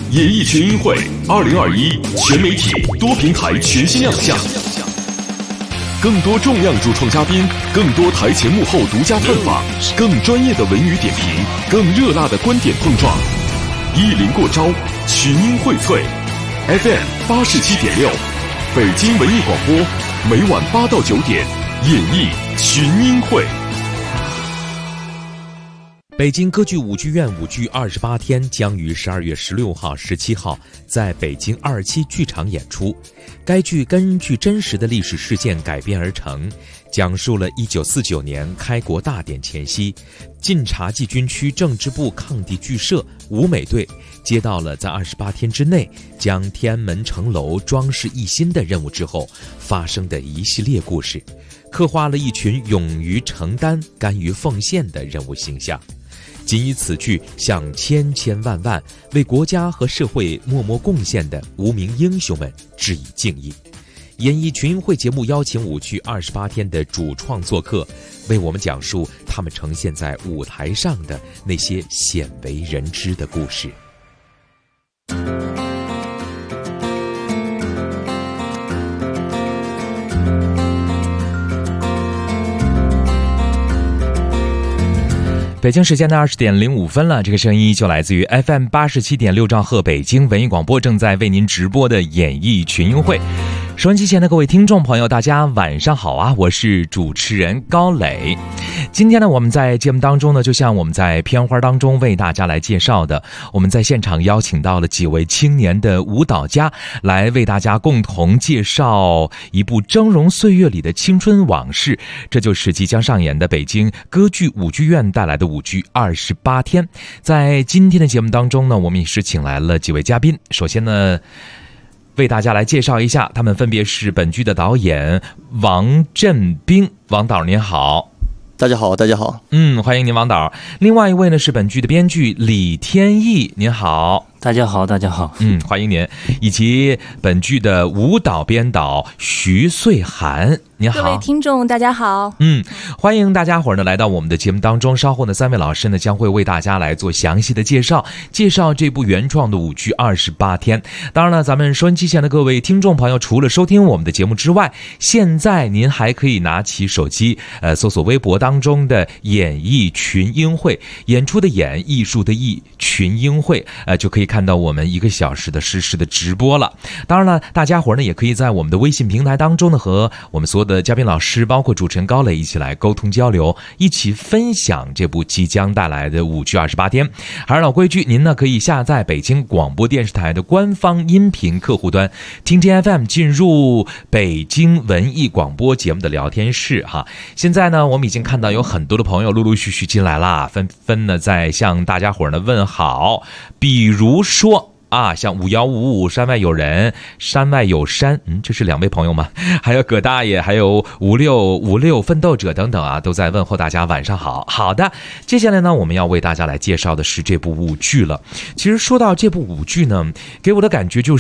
演艺群英会2021全媒体多平台全新亮相，更多重量主创嘉宾，更多台前幕后独家探访，更专业的文娱点评，更热辣的观点碰撞。一零过招，群英荟萃 FM 87.6，北京文艺广播，每晚8到9点，演艺群英会。 北京歌剧舞剧院舞剧28天将于12月16号、17号在北京27剧场演出。该剧根据真实的历史事件改编而成，讲述了1949年开国大典前夕，晋察冀军区政治部抗敌剧社舞美队接到了在28天之内将天安门城楼装饰一新的任务之后发生的一系列故事，刻画了一群勇于承担、甘于奉献的人物形象。仅以此剧向千千万万为国家和社会默默贡献的无名英雄们致以敬意。演艺群英会节目邀请舞剧28天的主创做客，为我们讲述他们呈现在舞台上的那些鲜为人知的故事。北京时间的20点05分了，这个声音就来自于 FM 87.6兆赫北京文艺广播，正在为您直播的演艺群英会。收音机前的各位听众朋友，大家晚上好啊！我是主持人高磊。今天呢，我们在节目当中呢，就像我们在片花当中为大家来介绍的，我们在现场邀请到了几位青年的舞蹈家，来为大家共同介绍一部峥嵘岁月里的青春往事。这就是即将上演的北京歌剧舞剧院带来的舞剧28天。在今天的节目当中呢，我们也是请来了几位嘉宾。首先呢，为大家来介绍一下，他们分别是本剧的导演王振兵。王导您好。 大家好，大家好。 欢迎您王导。另外一位呢是本剧的编剧李天意，您好。 大家好，大家好。 欢迎您。以及本剧的舞蹈编导徐穗涵，您好。 各位听众大家好。 欢迎大家伙呢来到我们的节目当中。稍后呢3位老师呢将会为大家来做详细的介绍这部原创的舞剧28天。当然了，咱们收音机前的各位听众朋友，除了收听我们的节目之外，现在您还可以拿起手机搜索微博当中的演艺群英会，演出的演，艺术的艺，群英会，就可以看到我们1个小时的实时的直播了。当然了，大家伙呢也可以在我们的微信平台当中呢和我们所有的嘉宾老师，包括主持人高磊一起来沟通交流，一起分享这部即将带来的舞剧28天。还是老规矩，您呢可以下载北京广播电视台的官方音频客户端，听听 FM 进入北京文艺广播节目的聊天室哈。现在呢，我们已经看到有很多的朋友陆陆续续进来啦，纷纷呢在向大家伙呢问好。比如说像5155山外有人，山外有山，这是2位朋友吗？还有葛大爷，还有5656奋斗者等等都在问候大家晚上好。好的，接下来呢，我们要为大家来介绍的是这部舞剧了。其实说到这部舞剧呢，给我的感觉就是，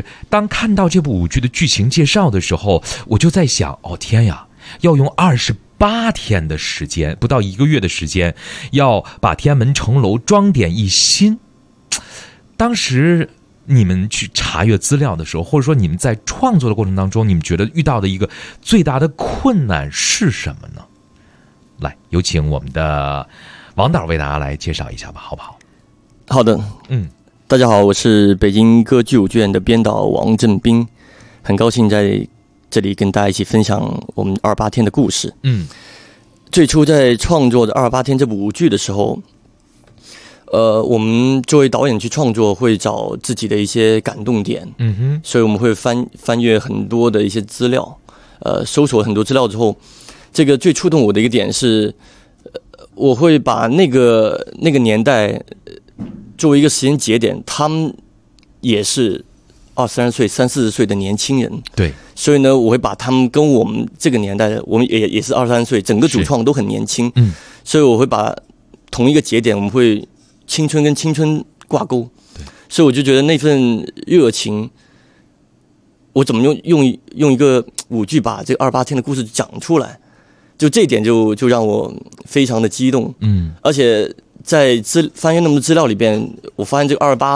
当看到这部舞剧的剧情介绍的时候，我就在想，天呀，要用28天的时间，不到1个月的时间，要把天安门城楼装点一新。当时你们去查阅资料的时候，或者说你们在创作的过程当中，你们觉得遇到的一个最大的困难是什么呢？来，有请我们的王导为大家来介绍一下吧，好不好？ 好的。大家好，我是北京歌剧舞剧院的编导王振兵，很高兴在这里跟大家一起分享我们28天的故事。最初在创作的28天这部舞剧的时候，我们作为导演去创作，会找自己的一些感动点，所以我们会翻阅很多的一些资料，搜索很多资料之后，这个最触动我的一个点是，我会把那个年代作为一个时间节点，他们也是20-30岁、30-40岁的年轻人， 对， 所以呢，我会把他们跟我们这个年代的，我们也是20-30岁，整个主创都很年轻，所以我会把同一个节点，我们会青春跟青春挂钩，所以我就觉得那份热情，我怎么用一个舞剧把这个28天的故事讲出来，就这一点就让我非常的激动。而且在翻阅那么多资料里边，我发现这个28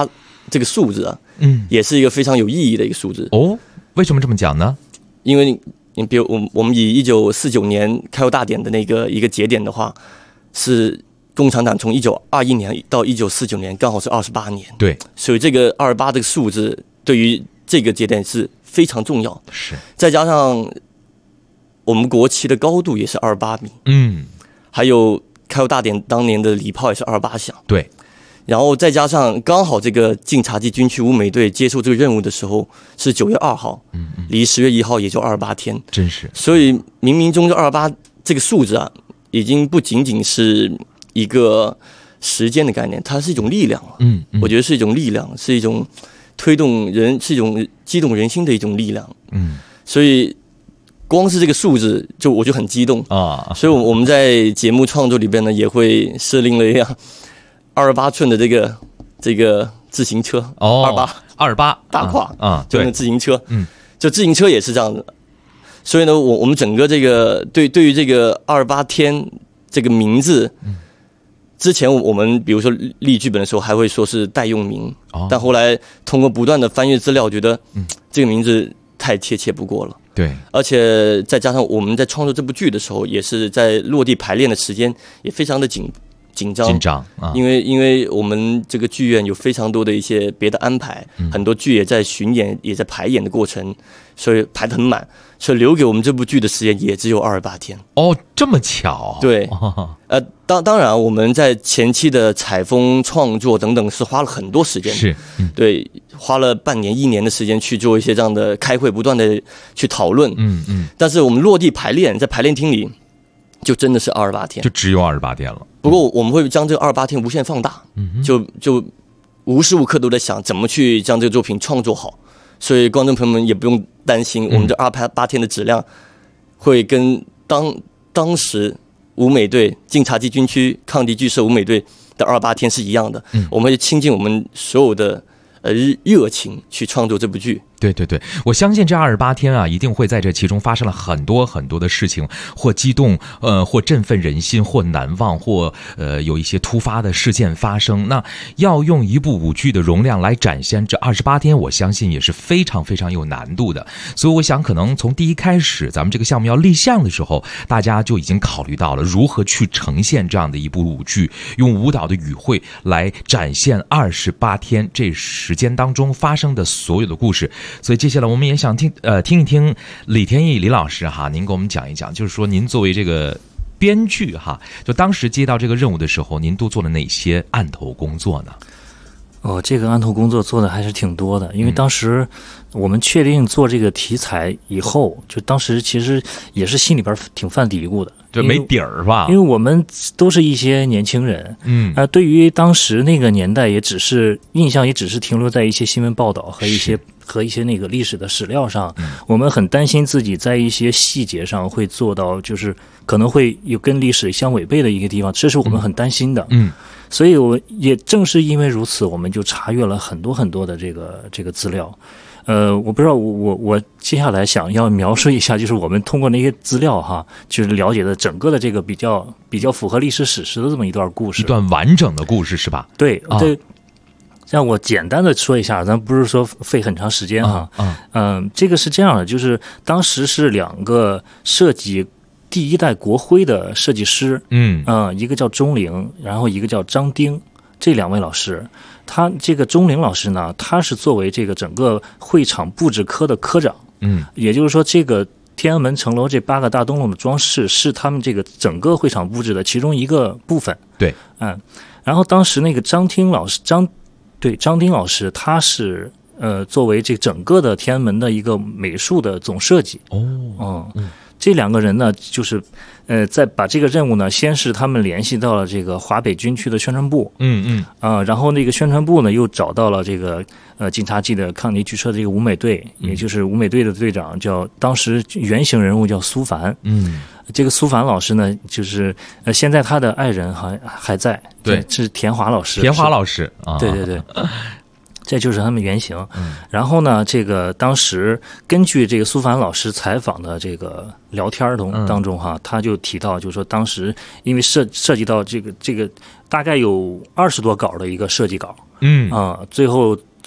这个数字啊，也是一个非常有意义的一个数字。 哦，为什么这么讲呢？ 因为你比如我们以1949年开国大典的一个节点的话，是共产党从1921年到1949年刚好是28年。 对， 所以这个28这个数字对于这个节点是非常重要。 是， 再加上我们国旗的高度也是28米，还有开国大典当年的礼炮也是28响。 对。 然后再加上刚好这个晋察冀军区武美队接受这个任务的时候是9月2号，离10月1号也就28天， 真是。 所以冥冥中这28这个数字啊，已经不仅仅是一个时间的概念，它是一种力量。我觉得是一种力量，是一种推动人，是一种激动人心的一种力量。所以光是这个数字我就很激动啊。所以我们在节目创作里边呢，也会设定了一辆28寸的这个自行车，28大胯就那个自行车，就自行车也是这样的。所以呢，我们整个这个对于这个28天这个名字，之前我们比如说立剧本的时候还会说是代用名，但后来通过不断的翻阅资料，觉得这个名字太贴切不过了。 对， 而且再加上我们在创作这部剧的时候，也是在落地排练的时间也非常的紧张啊，因为我们这个剧院有非常多的一些别的安排，很多剧也在巡演，也在排演的过程，所以排得很满，所以留给我们这部剧的时间也只有28天。 哦，这么巧？ 对，当然我们在前期的采风、创作等等是花了很多时间， 是， 对，花了半年、1年的时间去做一些这样的开会，不断的去讨论，但是我们落地排练，在排练厅里。就真的是28天， 就只有28天了。 不过我们会将这个28天无限放大，就无时无刻都在想怎么去将这个作品创作好。所以观众朋友们也不用担心，我们这28天的质量会跟当时武美队晋察冀军区抗敌剧社武美队的28天是一样的。我们会倾尽我们所有的热情去创作这部剧。 对对对，我相信这28天啊，一定会在这其中发生了很多很多的事情，或激动，或振奋人心，或难忘，或有一些突发的事件发生。那要用一部舞剧的容量来展现这28天，我相信也是非常非常有难度的。所以我想，可能从第一开始，咱们这个项目要立项的时候，大家就已经考虑到了如何去呈现这样的一部舞剧，用舞蹈的语汇来展现28天这时间当中发生的所有的故事。所以接下来我们也想听一听李天翼李老师哈，您给我们讲一讲，就是说您作为这个编剧哈，就当时接到这个任务的时候，您都做了哪些案头工作呢？ 这个案头工作做的还是挺多的，因为当时我们确定做这个题材以后，就当时其实也是心里边挺犯嘀咕的， 这没底儿吧？ 因为我们都是一些年轻人，对于当时那个年代，印象也只是停留在一些新闻报道和一些那个历史的史料上。我们很担心自己在一些细节上会做到，就是可能会有跟历史相违背的一个地方，这是我们很担心的。所以我也正是因为如此，我们就查阅了很多很多的这个资料。我不知道我接下来想要描述一下，就是我们通过那些资料哈，就是了解的整个的这个比较符合历史史实的这么一段故事， 一段完整的故事是吧？ 对对。让我简单的说一下，咱不是说费很长时间哈。这个是这样的，就是当时是2个设计第一代国徽的设计师，一个叫钟灵，然后一个叫张丁，这2位老师。他这个钟灵老师呢，他是作为这个整个会场布置科的科长，也就是说，这个天安门城楼这8个大灯笼的装饰是他们这个整个会场布置的其中一个部分。 对， 然后当时那个张丁老师，他是作为这整个的天安门的一个美术的总设计。这2个人呢，就是在把这个任务呢，先是他们联系到了这个华北军区的宣传部，然后那个宣传部呢又找到了这个晋察冀的抗敌剧社的这个武美队，也就是武美队的队长当时原型人物叫苏凡。这个苏凡老师呢，就是现在他的爱人还在， 对， 是田华老师。 田华老师啊， 对对对。这就是他们原型。然后呢，这个当时根据这个苏凡老师采访的这个聊天当中哈，他就提到，就是说当时因为涉及到这个大概有20多稿的一个设计稿，最后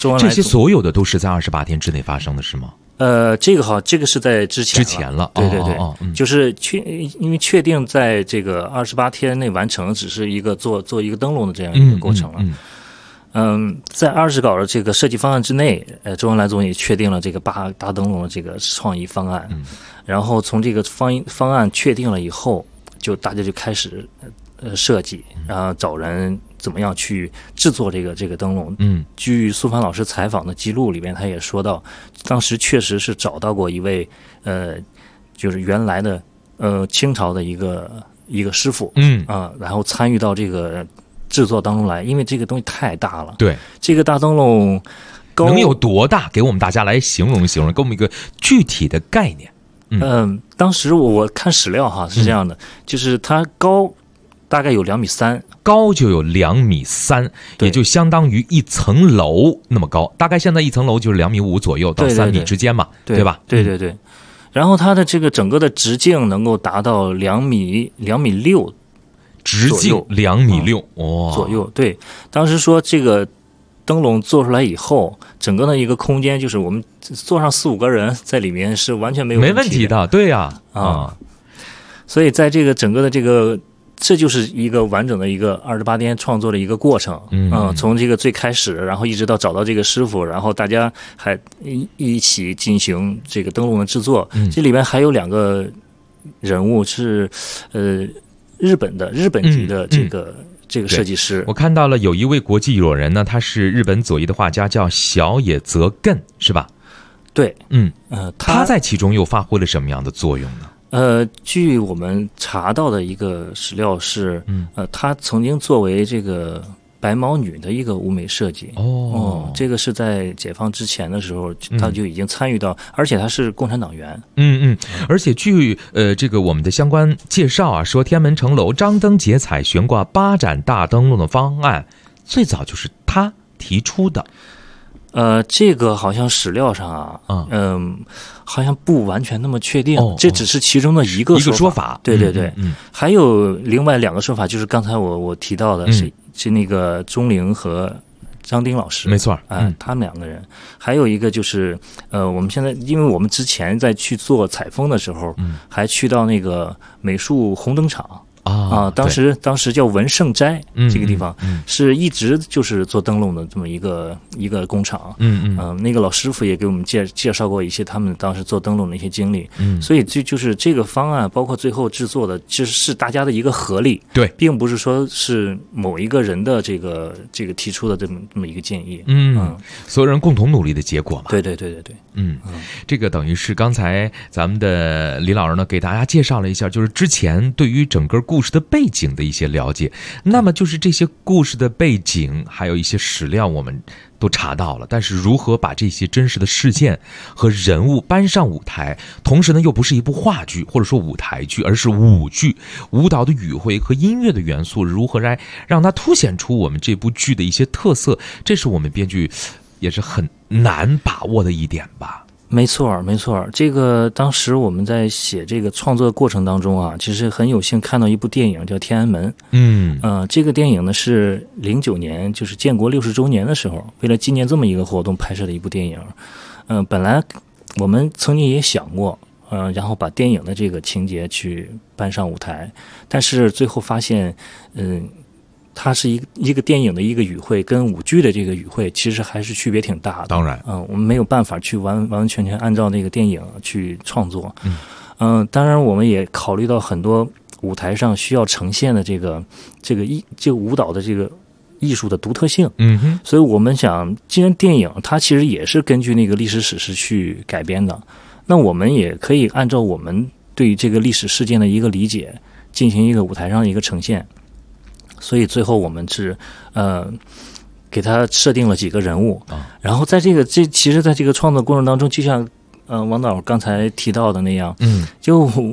这些所有的都是在28天之内发生的是吗？ 这个是在之前了，对对对，就是因为确定在这个28天内完成，只是一个做一个灯笼的这样一个过程了。在20稿的这个设计方案之内，周恩来总也确定了这个8大灯笼的这个创意方案，然后从这个方案确定了以后，大家就开始设计，然后找人怎么样去制作这个灯笼。据苏帆老师采访的记录里边，他也说到，当时确实是找到过一位就是原来的清朝的一个师傅，然后参与到这个制作当中来，因为这个东西太大了。对，这个大灯笼能有多大？给我们大家来形容一形容，给我们一个具体的概念。 当时我看史料哈是这样的，就是它高大概有2.3米， 高就有2.3米，也就相当于一层楼那么高。大概现在一层楼就是2.5米左右到3米之间嘛，对吧？ 对对对。然后它的这个整个的直径能够达到2.6米， 直径2.6米左右。对，当时说这个灯笼做出来以后，整个的一个空间就是我们坐上4-5个人在里面是完全没问题的。 对呀， 所以在这个整个的这就是一个完整的一个28天创作的一个过程。从这个最开始，然后一直到找到这个师傅，然后大家还一起进行这个灯笼的制作。这里边还有2个人物是日本籍的这个设计师。 我看到了有一位国际友人呢，他是日本左翼的画家，叫小野泽艮，是吧？ 对， 他在其中又发挥了什么样的作用呢？ 据我们查到的一个史料是，他曾经作为这个白毛女的一个舞美设计。这个是在解放之前的时候，他就已经参与到，而且他是共产党员。 而且据这个我们的相关介绍啊，说天安门城楼张灯结彩悬挂8盏大灯笼的方案，最早就是他提出的。 这个好像史料上好像不完全那么确定，这只是其中的一个说法。对对对，还有另外2个说法，就是刚才我提到的是那个钟灵和张丁老师， 没错， 他们2个人。还有一个就是我们现在，因为我们之前在去做采风的时候，还去到那个美术红灯厂。当时叫文盛斋，这个地方是一直就是做灯笼的这么一个工厂。那个老师傅也给我们介绍过一些他们当时做灯笼的一些经历。所以就是这个方案，包括最后制作的，就是大家的一个合力。对，并不是说是某一个人的这个提出的这么一个建议。 所有人共同努力的结果嘛。 对对对对对。 这个等于是刚才咱们的李老师呢给大家介绍了一下，就是之前对于整个故事的背景的一些了解。那么就是这些故事的背景还有一些史料我们都查到了，但是如何把这些真实的事件和人物搬上舞台，同时呢又不是一部话剧或者说舞台剧，而是舞剧，舞蹈的语汇和音乐的元素如何来让它凸显出我们这部剧的一些特色，这是我们编剧也是很难把握的一点吧。 没错没错，这个当时我们在写这个创作的过程当中啊，其实很有幸看到一部电影叫《天安门》。这个电影呢是09年，就是建国60周年的时候，为了纪念这么一个活动拍摄的一部电影。本来我们曾经也想过，然后把电影的这个情节去搬上舞台，但是最后发现，它是一个电影的一个语汇跟舞剧的这个语汇其实还是区别挺大的。 当然， 我们没有办法去完完全全按照那个电影去创作。当然我们也考虑到很多舞台上需要呈现的这个舞蹈的这个艺术的独特性。所以我们想，既然电影它其实也是根据那个历史史实去改编的，那我们也可以按照我们对这个历史事件的一个理解进行一个舞台上的一个呈现。所以最后我们是给他设定了几个人物，然后在其实在这个创作过程当中，就像王导刚才提到的那样，就我们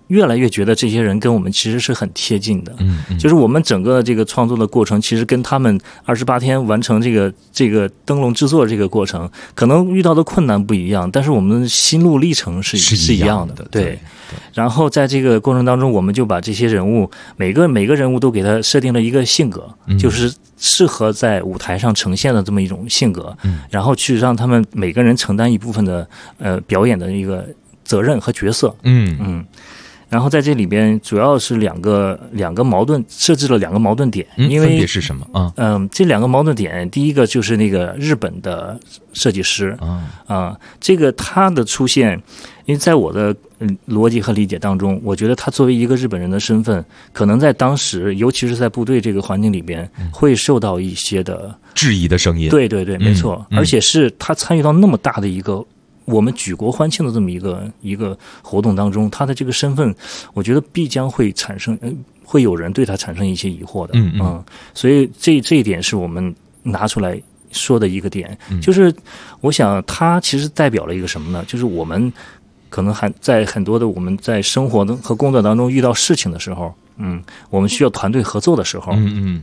越来越觉得这些人跟我们其实是很贴近的，就是我们整个这个创作的过程，其实跟他们28天完成这个灯笼制作这个过程，可能遇到的困难不一样，但是我们的心路历程是一样的，对。然后在这个过程当中，我们就把这些人物每个人物都给他设定了一个性格，就是适合在舞台上呈现的这么一种性格，然后去让他们每个人承担一部分的表演的一个责任和角色，然后在这里边主要是两个矛盾，设置了2个矛盾点，因为分别是什么啊？ 这2个矛盾点，第一个就是那个日本的设计师这个他的出现，因为在我的逻辑和理解当中，我觉得他作为一个日本人的身份，可能在当时，尤其是在部队这个环境里边，会受到一些的质疑的声音。 对对对，没错，而且是他参与到那么大的一个我们举国欢庆的这么一个活动当中，他的这个身份，我觉得必将会产生，会有人对他产生一些疑惑的，所以这一点是我们拿出来说的一个点，就是我想他其实代表了一个什么呢？就是我们可能还在很多的我们在生活和工作当中遇到事情的时候，我们需要团队合作的时候，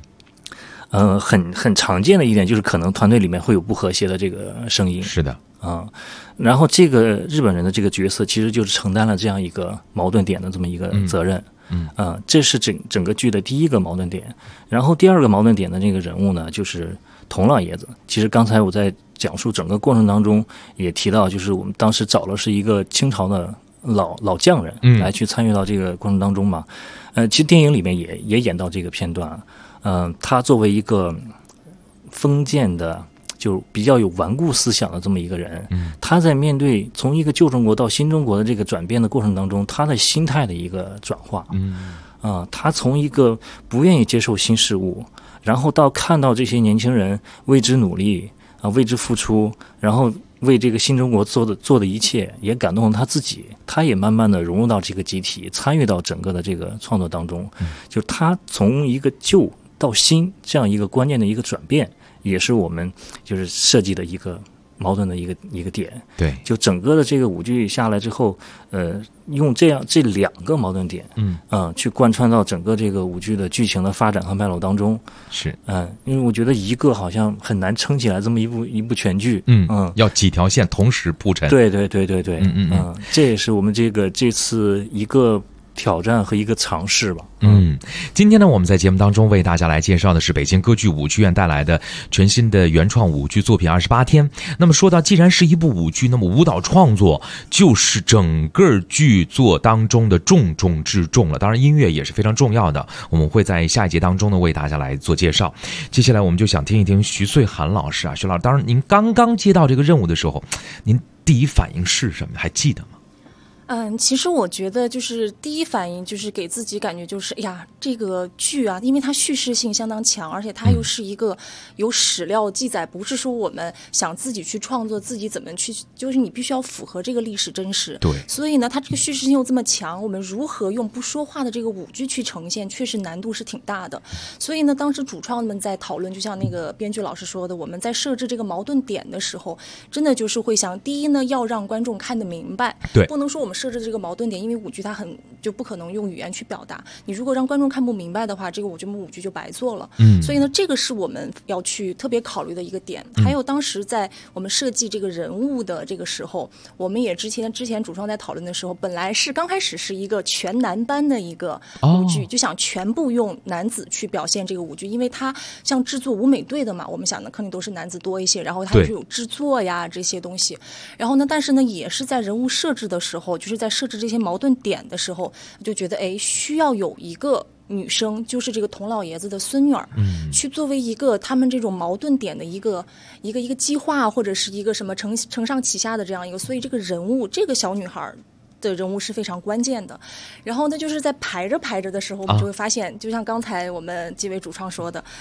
很常见的一点就是可能团队里面会有不和谐的这个声音， 是的。 然后这个日本人的这个角色其实就是承担了这样一个矛盾点的这么一个责任，这是整个剧的第一个矛盾点。然后第二个矛盾点的这个人物呢，就是佟老爷子。其实刚才我在讲述整个过程当中也提到，就是我们当时找了是一个清朝的老匠人来去参与到这个过程当中嘛。其实电影里面也演到这个片段，他作为一个封建的，就比较有顽固思想的这么一个人，他在面对从一个旧中国到新中国的这个转变的过程当中，他的心态的一个转化，他从一个不愿意接受新事物，然后到看到这些年轻人为之努力为之付出，然后为这个新中国做的一切，也感动了他自己，他也慢慢的融入到这个集体，参与到整个的这个创作当中，就是他从一个旧到新这样一个关键的一个转变，也是我们就是设计的一个矛盾的一个点。 对， 就整个的这个舞剧下来之后，用这2个矛盾点，去贯穿到整个这个舞剧的剧情的发展和脉络当中。 是， 因为我觉得一个好像很难撑起来这么一部全剧， 要几条线同时铺陈。 对对对对对，这也是我们这次一个挑战和一个尝试吧。 今天呢，我们在节目当中为大家来介绍的是北京歌剧舞剧院带来的全新的原创舞剧作品《28天》。那么说到既然是一部舞剧，那么舞蹈创作就是整个剧作当中的重中之重了。当然音乐也是非常重要的，我们会在下一节当中呢为大家来做介绍。接下来我们就想听一听徐穗涵老师啊，徐老师，当然您刚刚接到这个任务的时候，您第一反应是什么？还记得吗？ 其实我觉得就是第一反应就是给自己感觉就是，哎呀，这个剧啊，因为它叙事性相当强，而且它又是一个有史料记载，不是说我们想自己去创作，自己怎么去，就是你必须要符合这个历史真实。 对。 所以呢，它这个叙事性又这么强，我们如何用不说话的这个舞剧去呈现，确实难度是挺大的。所以呢，当时主创们在讨论，就像那个编剧老师说的，我们在设置这个矛盾点的时候，真的就是会想，第一呢，要让观众看得明白， 对， 不能说我们设置这个矛盾点，因为舞剧它就不可能用语言去表达。你如果让观众看不明白的话，这个舞剧就白做了。所以呢，这个是我们要去特别考虑的一个点。还有当时在我们设计这个人物的这个时候，我们也之前主创在讨论的时候，本来是刚开始是一个全男班的一个舞剧，就想全部用男子去表现这个舞剧，因为它像制作舞美队的嘛，我们想的肯定都是男子多一些，然后它就有制作呀这些东西。然后呢，但是呢，也是在人物设置的时候，就是在设置这些矛盾点的时候，就觉得需要有一个女生，就是这个佟老爷子的孙女儿，去作为一个他们这种矛盾点的一个激化，或者是一个什么承上启下的这样一个，所以这个人物，这个小女孩的人物是非常关键的。然后呢，就是在排着的时候，我们就会发现，就像刚才我们几位主创说的，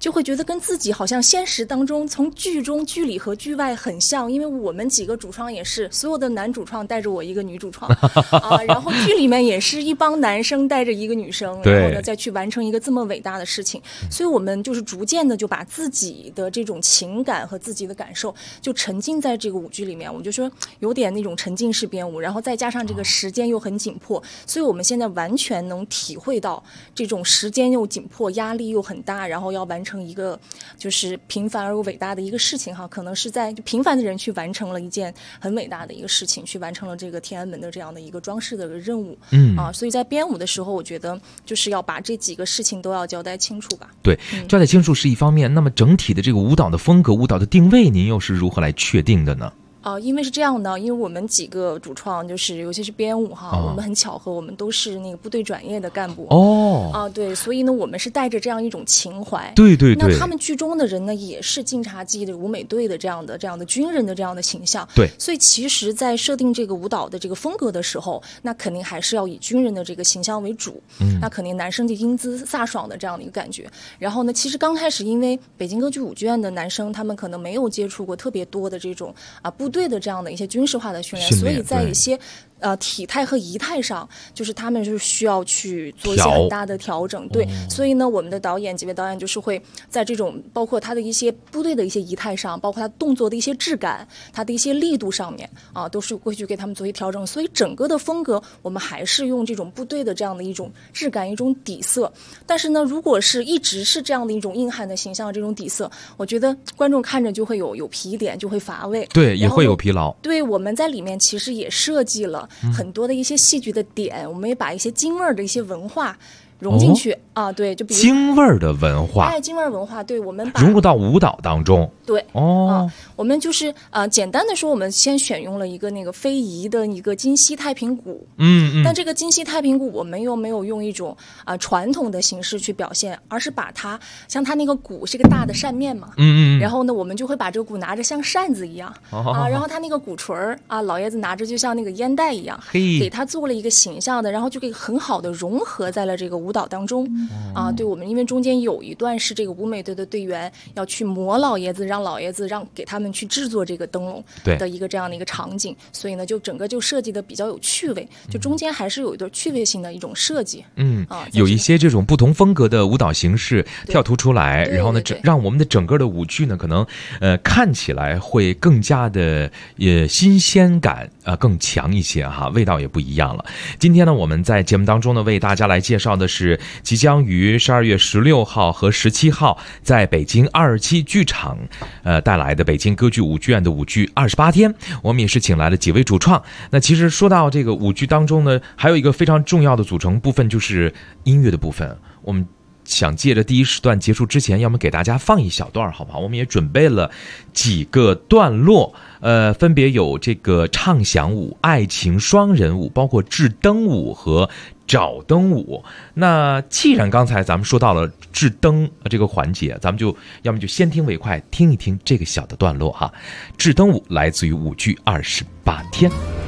就会觉得跟自己好像现实当中从剧中剧里和剧外很像，因为我们几个主创也是所有的男主创带着我一个女主创然后剧里面也是一帮男生带着一个女生，然后呢再去完成一个这么伟大的事情，所以我们就是逐渐的就把自己的这种情感和自己的感受就沉浸在这个舞剧里面，我就说有点那种沉浸式编舞，然后再加上这个时间又很紧迫，所以我们现在完全能体会到这种时间又紧迫，压力又很大，然后要完成一个就是平凡而又伟大的一个事情哈，可能是在平凡的人去完成了一件很伟大的一个事情，去完成了这个天安门的这样的一个装饰的任务。所以在编舞的时候，我觉得就是要把这几个事情都要交代清楚吧。 对，交代清楚是一方面，那么整体的这个舞蹈的风格、舞蹈的定位，您又是如何来确定的呢？ 因为是这样的，因为我们几个主创就是尤其是编舞哈，我们很巧合，我们都是那个部队转业的干部对，所以呢我们是带着这样一种情怀。 对， 那他们剧中的人呢也是晋察冀的舞美队的这样的军人的这样的形象。 对， 所以其实在设定这个舞蹈的这个风格的时候，那肯定还是要以军人的这个形象为主。那肯定男生就英姿飒爽的这样的一个感觉。然后呢，其实刚开始因为北京歌剧舞剧院的男生他们可能没有接触过特别多的这种部队的这样的一些军事化的训练，所以在一些体态和仪态上，就是他们是需要去做一些很大的调整。对，所以呢，我们的几位导演就是会在这种包括他的一些部队的一些仪态上，包括他动作的一些质感，他的一些力度上面都是会去给他们做一些调整。所以整个的风格，我们还是用这种部队的这样的一种质感、一种底色。但是呢，如果是一直是这样的一种硬汉的形象、这种底色，我觉得观众看着就会有疲点，就会乏味。 对，也会有疲劳。 对，我们在里面其实也设计了很多的一些戏剧的点，我们也把一些京味儿的一些文化融进去对，就比如京味儿的文化， 京味儿文化，对，我们把融入到舞蹈当中。 对，我们就是简单的说，我们先选用了一个那个非遗的一个今昔太平鼓，但这个今昔太平鼓我们又没有用一种传统的形式去表现，而是把它像它那个鼓是个大的扇面嘛，然后呢，我们就会把这个鼓拿着像扇子一样然后它那个鼓槌老爷子拿着就像那个烟袋一样，给它做了一个形象的，然后就给很好的融合在了这个舞蹈当中对，我们因为中间有一段是这个舞美队的队员要去磨老爷子，让老爷子给他们去制作这个灯笼的一个这样的一个场景，所以呢就整个就设计的比较有趣味，就中间还是有一段趣味性的一种设计。 有一些这种不同风格的舞蹈形式跳突出来，然后呢让我们的整个的舞剧呢可能看起来会更加的新鲜感更强一些哈，味道也不一样了。今天呢我们在节目当中呢为大家来介绍的是即将于12月16号和17号在北京227剧场带来的北京歌剧舞剧院的舞剧28天。我们也是请来了几位主创。那其实说到这个舞剧当中呢，还有一个非常重要的组成部分就是音乐的部分。我们想借着第一时段结束之前，要么给大家放一小段好不好？我们也准备了几个段落，分别有这个唱响舞、爱情双人舞，包括制灯舞和找灯舞。那既然刚才咱们说到了制灯这个环节，咱们就要么就先听为快，听一听这个小的段落哈。制灯舞来自于舞剧28天。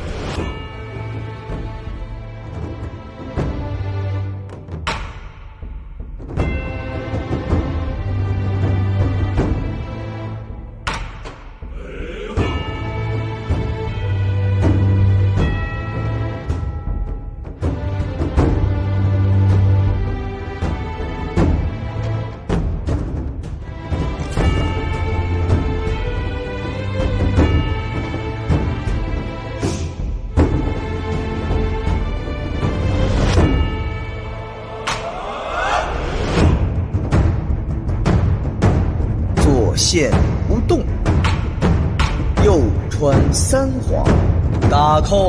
线不动，右穿3晃，打扣；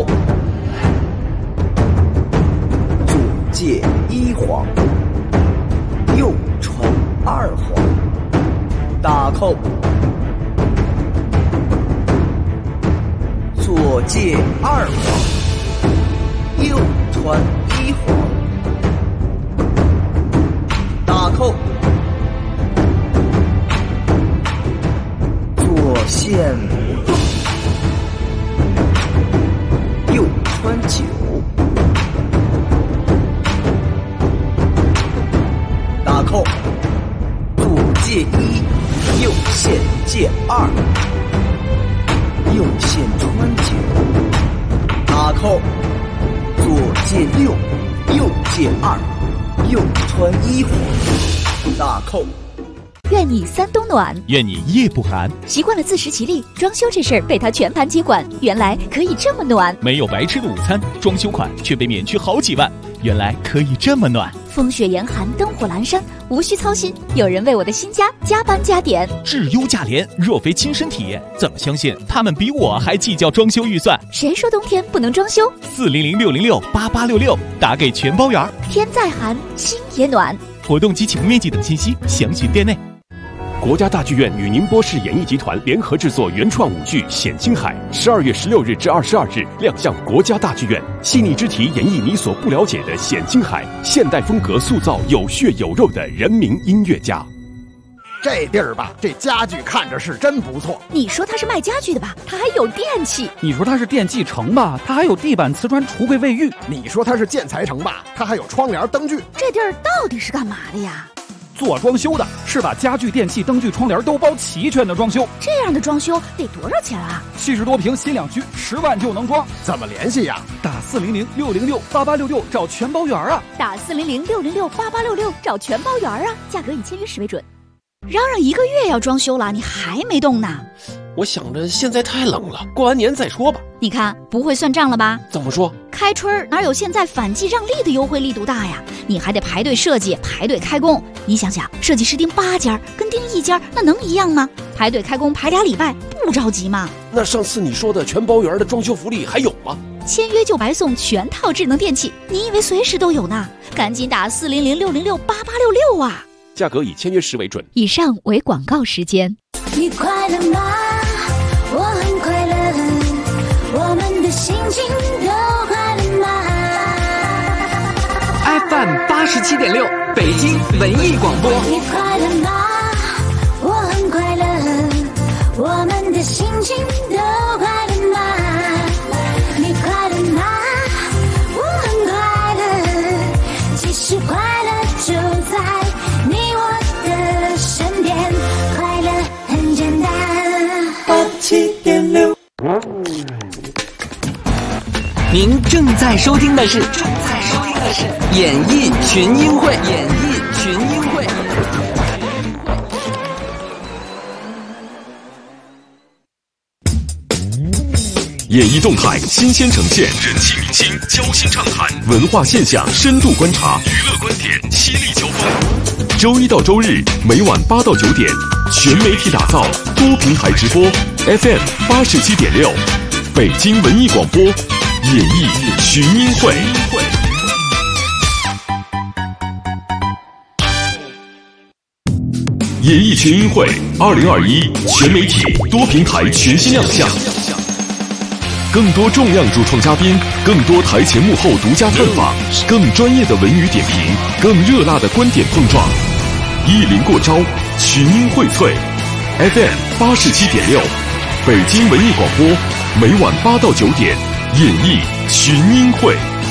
左借1晃，右穿2晃，打扣；左借2晃，右穿1晃，打扣。线不动，右穿9，打扣；左借借一，右线借二，右线穿九，打扣，左借六，右借二，右穿一火，打扣。 愿你三冬暖， 愿你夜不寒。 习惯了自食其力，装修这事儿被他全盘接管，原来可以这么暖。 没有白吃的午餐，装修款却被免去好几万，原来可以这么暖。 风雪严寒，灯火阑珊，无需操心，有人为我的新家加班加点。 质优价廉，若非亲身体验，怎么相信他们比我还计较装修预算？ 谁说冬天不能装修 ？400-606-8866，打给全包圆。 天再寒，心也暖。 活动及启动面积等信息详询店内。 国家大剧院与宁波市演艺集团联合制作原创舞剧《显青海》，12月16日至22日亮相国家大剧院。细腻之题演绎你所不了解的显青海，现代风格塑造有血有肉的人民音乐家。 这地儿吧，这家具看着是真不错。 你说它是卖家具的吧，它还有电器。 你说它是电器城吧，它还有地板、瓷砖、橱柜、卫浴。 你说它是建材城吧，它还有窗帘、灯具。 这地儿到底是干嘛的呀？ 做装修的，是把家具、电器、灯具、窗帘都包齐全的装修。 这样的装修得多少钱啊 ？70多平新两居，10万就能装。 怎么联系呀？ 打400-606-8866找全包圆啊！ 打400-606-8866找全包圆啊！价格以签约时为准。嚷嚷1个月要装修了，你还没动呢？ 我想着现在太冷了，过完年再说吧。 你看不会算账了吧？ 怎么说？ 开春哪有现在反季让利的优惠力度大呀？你还得排队设计，排队开工。你想想，设计师盯8家跟盯1家，那能一样吗？排队开工排2礼拜，不着急吗？ 那上次你说的全包圆的装修福利还有吗？ 签约就白送全套智能电器，你以为随时都有呢？赶紧打400-606-8866啊！ 价格以签约时为准。 以上为广告时间。 你快乐吗？我很快乐，我们的心情都快乐吗 ？FM 87.6，北京文艺广播。 你快乐吗？我很快乐，我们的心情都快乐吗？你快乐吗？我很快乐，其实快乐就在你我的身边，快乐很简单。 87.6，您正在收听的是演艺群英会。 演艺动态新鲜呈现，人气明星交心畅谈，文化现象深度观察，娱乐观点犀利交锋。周一到周日每晚8到9点，全媒体打造，多平台直播 FM 87.6，北京文艺广播，演艺群英会。演艺群英会2021全媒体多平台全新亮相。更多重量主创嘉宾，更多台前幕后独家探访，更专业的文娱点评，更热辣的观点碰撞。意林过招，群英荟萃。FM 87.6，北京文艺广播，每晚8到9点，演艺群英会。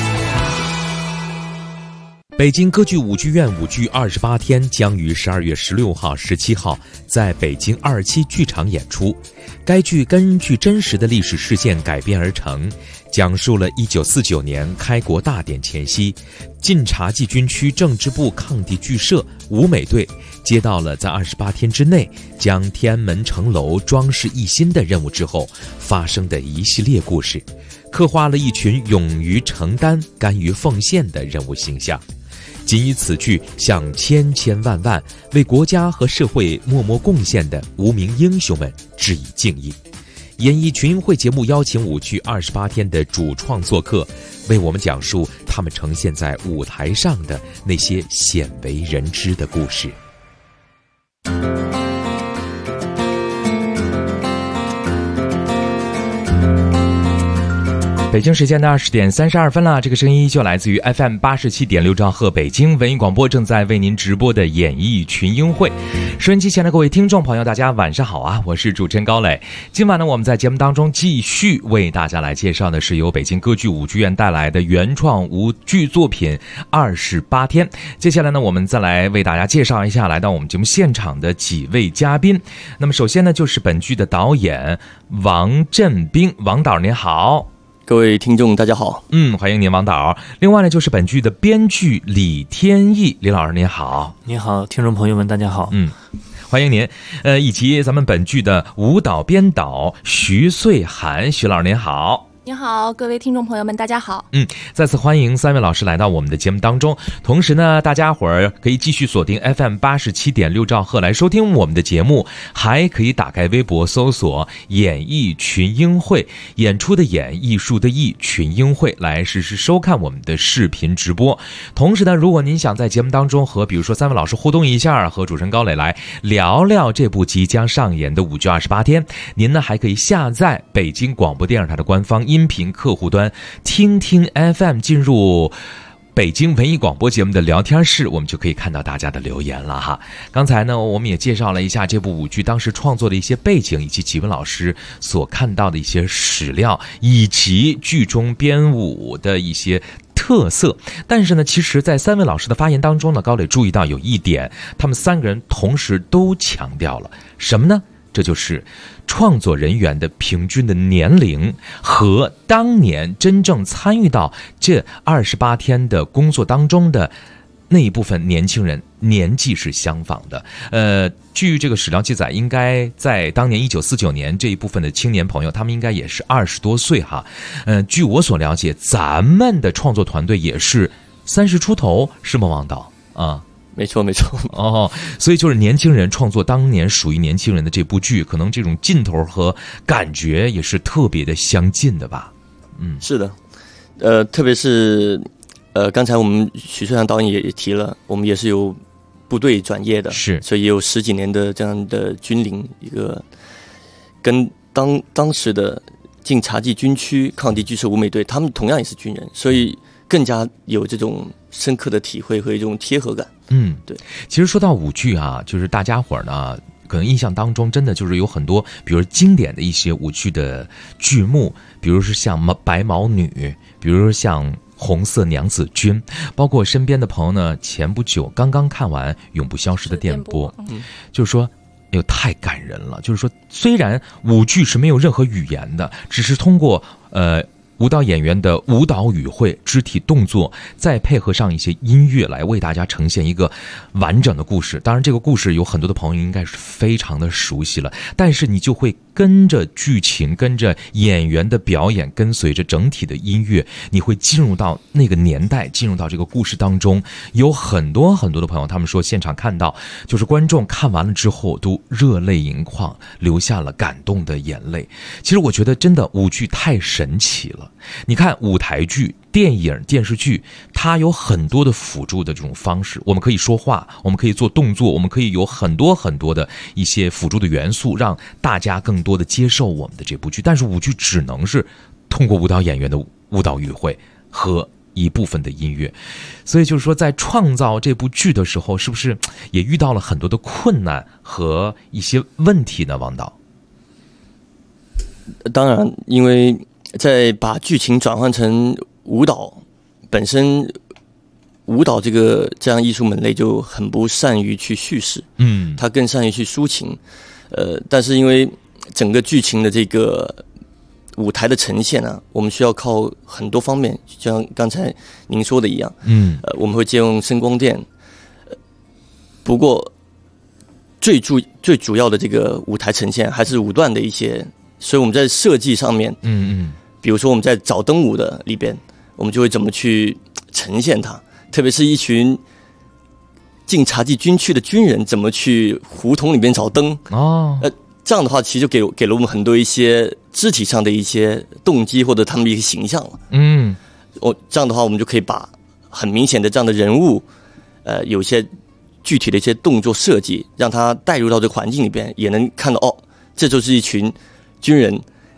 北京歌剧舞剧院舞剧28天将于12月16号、17号在北京27剧场演出。该剧根据真实的历史事件改编而成，讲述了1949年开国大典前夕，晋察冀军区政治部抗帝剧社舞美队接到了在28天之内将天安门城楼装饰一新的任务之后发生的一系列故事，刻画了一群勇于承担、甘于奉献的人物形象。仅以此剧向千千万万为国家和社会默默贡献的无名英雄们致以敬意。演艺群英会节目邀请舞剧28天的主创做客，为我们讲述他们呈现在舞台上的那些鲜为人知的故事。 北京时间的20点32分了，这个声音就来自于 FM 87.6兆赫北京文艺广播正在为您直播的演艺群英会。收音机前的各位听众朋友，大家晚上好啊！我是主持人高磊。今晚呢，我们在节目当中继续为大家来介绍的是由北京歌剧舞剧院带来的原创舞剧作品28天。接下来呢，我们再来为大家介绍一下来到我们节目现场的几位嘉宾。那么首先呢，就是本剧的导演王振兵，王导您好。 各位听众大家好。 欢迎您王导。另外呢，就是本剧的编剧李天意，李老师您好。 您好，听众朋友们大家好。 欢迎您。以及咱们本剧的舞蹈编导徐穗涵，徐老师您好。 您好，各位听众朋友们大家好。 再次欢迎三位老师来到我们的节目当中。同时呢，大家伙儿可以继续锁定 FM 87.6兆赫来收听我们的节目，还可以打开微博搜索演艺群英会，演出的演，艺术的艺，群英会，来实时收看我们的视频直播。同时呢，如果您想在节目当中和比如说三位老师互动一下，和主持人高磊来聊聊这部即将上演的舞剧28天，您呢还可以下载北京广播电视台的官方音频客户端听听 FM， 进入北京文艺广播节目的聊天室，我们就可以看到大家的留言了哈。刚才呢，我们也介绍了一下这部舞剧当时创作的一些背景，以及几位老师所看到的一些史料，以及剧中编舞的一些特色。但是呢，其实在三位老师的发言当中呢，高磊注意到有一点，他们三个人同时都强调了什么呢？这就是创作人员的平均的年龄和当年真正参与到这28天的工作当中的那一部分年轻人年纪是相仿的。据这个史料记载，应该在当年1949年这一部分的青年朋友，他们应该也是20多岁哈。据我所了解，咱们的创作团队也是30出头，是吗，王导啊？ 没错所以就是年轻人创作当年属于年轻人的这部剧，可能这种劲头和感觉也是特别的相近的吧。 是的。特别是刚才我们徐穗涵导演也提了，我们也是有部队转业的， 是， 所以也有10几年的这样的军龄，一个跟当时的晋察冀军区抗敌剧社舞美队，他们同样也是军人，所以更加有这种深刻的体会和一种贴合感。对。 其实说到舞剧啊，就是大家伙儿呢，可能印象当中真的就是有很多，比如经典的一些舞剧的剧目，比如说像白毛女，比如说像红色娘子军，包括身边的朋友呢，前不久刚刚看完《永不消失的电波》，就是说太感人了。就是说，虽然舞剧是没有任何语言的，只是通过舞蹈演员的舞蹈语汇、肢体动作，再配合上一些音乐来为大家呈现一个完整的故事。当然这个故事有很多的朋友应该是非常的熟悉了，但是你就会跟着剧情，跟着演员的表演，跟随着整体的音乐，你会进入到那个年代，进入到这个故事当中。有很多很多的朋友他们说现场看到，就是观众看完了之后都热泪盈眶，流下了感动的眼泪。其实我觉得真的舞剧太神奇了。你看舞台剧、电影、电视剧，它有很多的辅助的这种方式，我们可以说话，我们可以做动作，我们可以有很多很多的一些辅助的元素，让大家更多的接受我们的这部剧。但是舞剧只能是通过舞蹈演员的舞蹈语汇和一部分的音乐，所以就是说在创造这部剧的时候，是不是也遇到了很多的困难和一些问题呢，王导？ 当然，因为在把剧情转换成舞蹈本身，舞蹈这样艺术门类就很不善于去叙事，它更善于去抒情。但是因为整个剧情的这个舞台的呈现啊，我们需要靠很多方面，就像刚才您说的一样，我们会借用声光电。不过最主要的这个舞台呈现还是舞段的一些，所以我们在设计上面，比如说我们在找灯舞的里边，我们就会怎么去呈现它，特别是一群晋察冀军区的军人怎么去胡同里面找灯这样的话其实就给了我们很多一些肢体上的一些动机或者他们的一些形象了。这样的话我们就可以把很明显的这样的人物有一些具体的一些动作设计，让他带入到这个环境里边，也能看到这就是一群军人